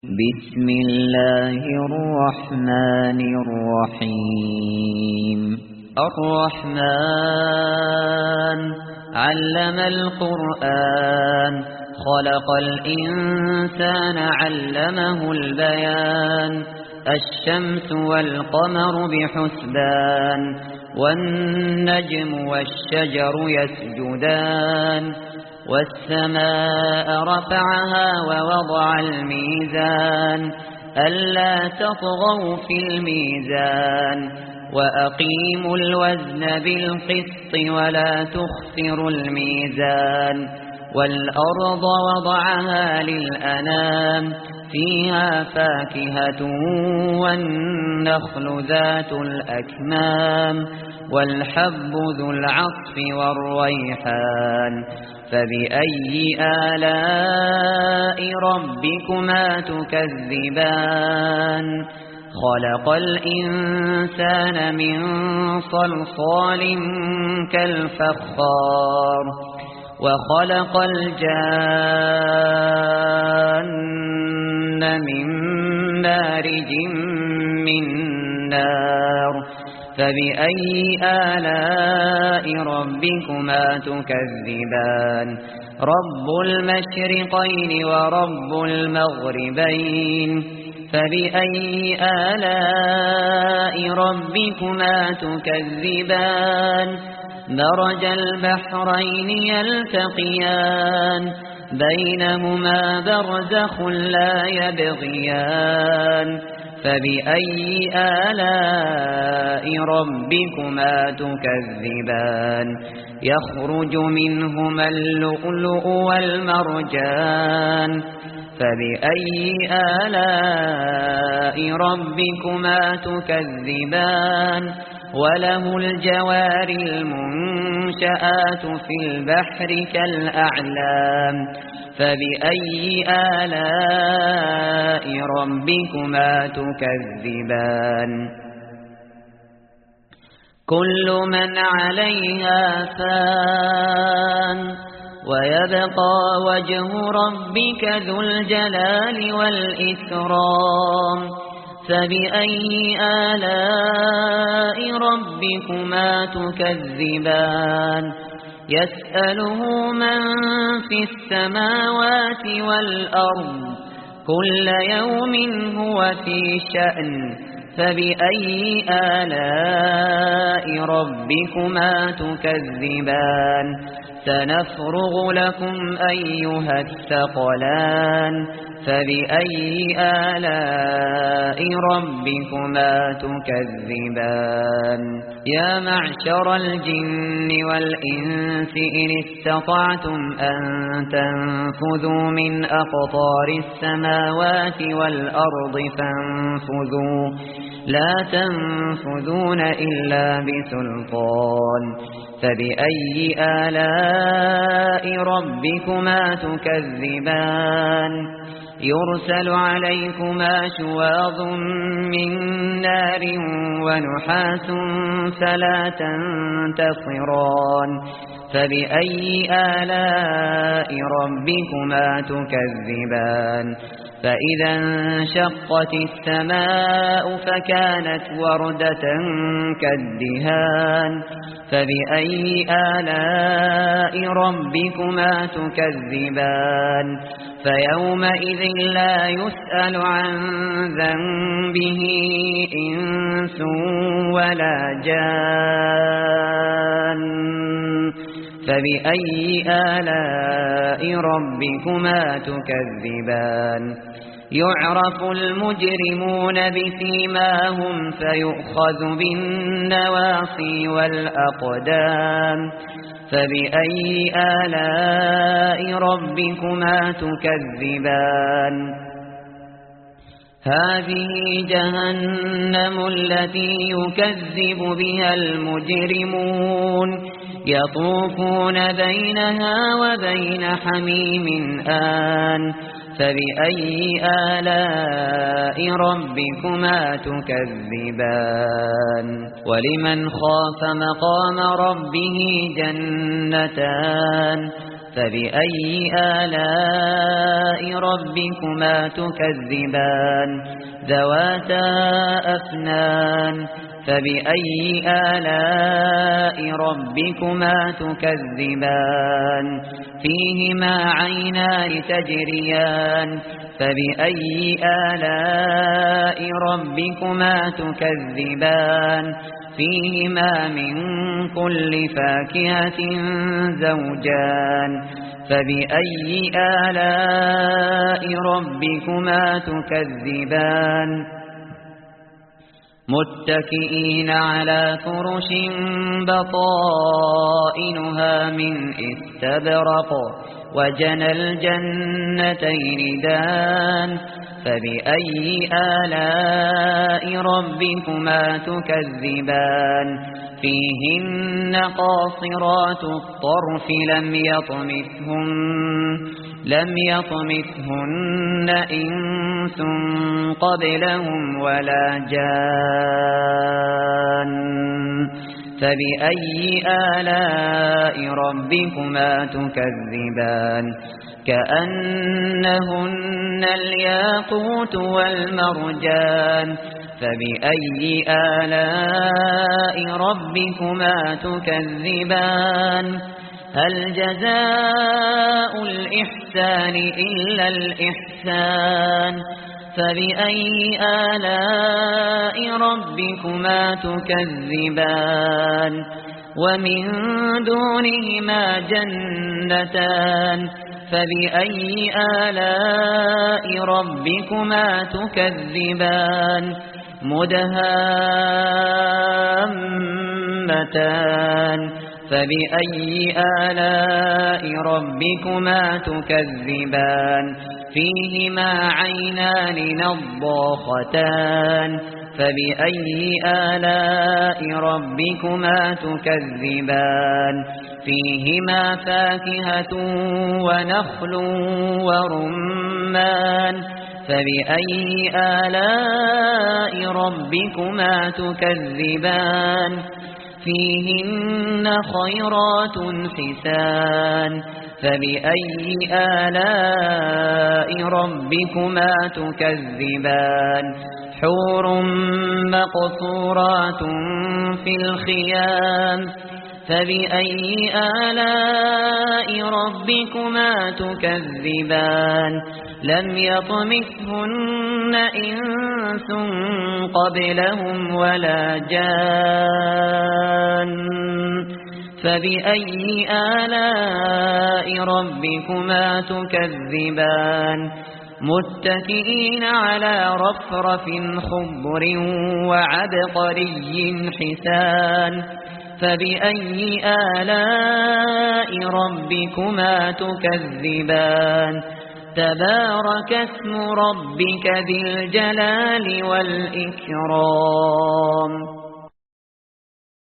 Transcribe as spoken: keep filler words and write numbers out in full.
بسم الله الرحمن الرحيم الرحمن علم القرآن خلق الإنسان علمه البيان الشمس والقمر بحسبان والنجم والشجر يسجدان والسماء رفعها ووضع الميزان ألا تطغوا في الميزان وأقيموا الوزن بالقسط ولا تخسروا الميزان والأرض وضعها للأنام فيها فاكهة والنخل ذات الأكمام والحب ذو العصف والريحان فبأي آلاء ربكما تكذبان خلق الإنسان من صلصال كالفخار وخلق الجان من مارج من نار فبأي آلاء ربكما تكذبان رب المشرقين ورب المغربين فبأي آلاء ربكما تكذبان مرج البحرين يلتقيان بينهما برزخ لا يبغيان فبأي آلاء ربكما تكذبان يخرج منهما اللؤلؤ والمرجان فبأي آلاء ربكما تكذبان وله الجوار المنشآت في البحر كالأعلام فبأي آلاء ربكما تكذبان كل من عليها فان ويبقى وجه ربك ذو الجلال والإكرام فبأي آلاء ربكما تكذبان يسأله من في السماوات والأرض كل يوم هو في شأن فبأي آلاء ربكما تكذبان سنفرغ لكم أيها الثقلان فبأي آلاء ربكما تكذبان يا معشر الجن والإنس إن استطعتم أن تنفذوا من أقطار السماوات والأرض فانفذوا لا تنفذون إلا بسلطان فبأي آلاء ربكما تكذبان يرسل عليكما شواظ من نار ونحاس فلا تنتصران فبأي آلاء ربكما تكذبان فإذا انشقت السماء فكانت وردة كالدهان فبأي آلاء ربكما تكذبان فيومئذ لا يسأل عن ذنبه إنس ولا جان فبأي آلاء ربكما تكذبان يعرف المجرمون بسيماهم فيؤخذ بالنواصي والأقدام فبأي آلاء ربكما تكذبان هذه جهنم التي يكذب بها المجرمون يطوفون بينها وبين حميم آن فبأي آلاء ربكما تكذبان ولمن خاف مقام ربه جنتان فبأي آلاء ربكما تكذبان ذواتا أفنان فبأي آلاء ربكما تكذبان فيهما عينان تجريان فبأي آلاء ربكما تكذبان فيهما من كل فاكهة زوجان فبأي آلاء ربكما تكذبان متكئين على فرش بطائنها من استبرق وجنى الجنتين دان فبأي آلاء ربكما تكذبان فيهن قاصرات الطرف لم يطمثهن لم يطمثهن إنس قبلهم ولا جان فبأي آلاء ربكما تكذبان كأنهن الياقوت والمرجان فبأي آلاء ربكما تكذبان هل جزاء الإحسان إلا الإحسان فبأي آلاء ربكما تكذبان ومن دونهما جنتان فبأي آلاء ربكما تكذبان مدهامتان فبأي آلاء ربكما تكذبان فيهما عينان نضاختان فبأي آلاء ربكما تكذبان فيهما فاكهة ونخل ورمان فبأي آلاء ربكما تكذبان فيهن خيرات حسان فبأي آلاء ربكما تكذبان حور مقصورات في الخيام فبأي آلاء ربكما تكذبان لم يطمثهن إنس قبلهم ولا جان فبأي آلاء ربكما تكذبان متكئين على رفرف خضر وعبقري حسان فبأي آلاء ربكما تكذبان تبارك اسم ربك ذي الجلال والإكرام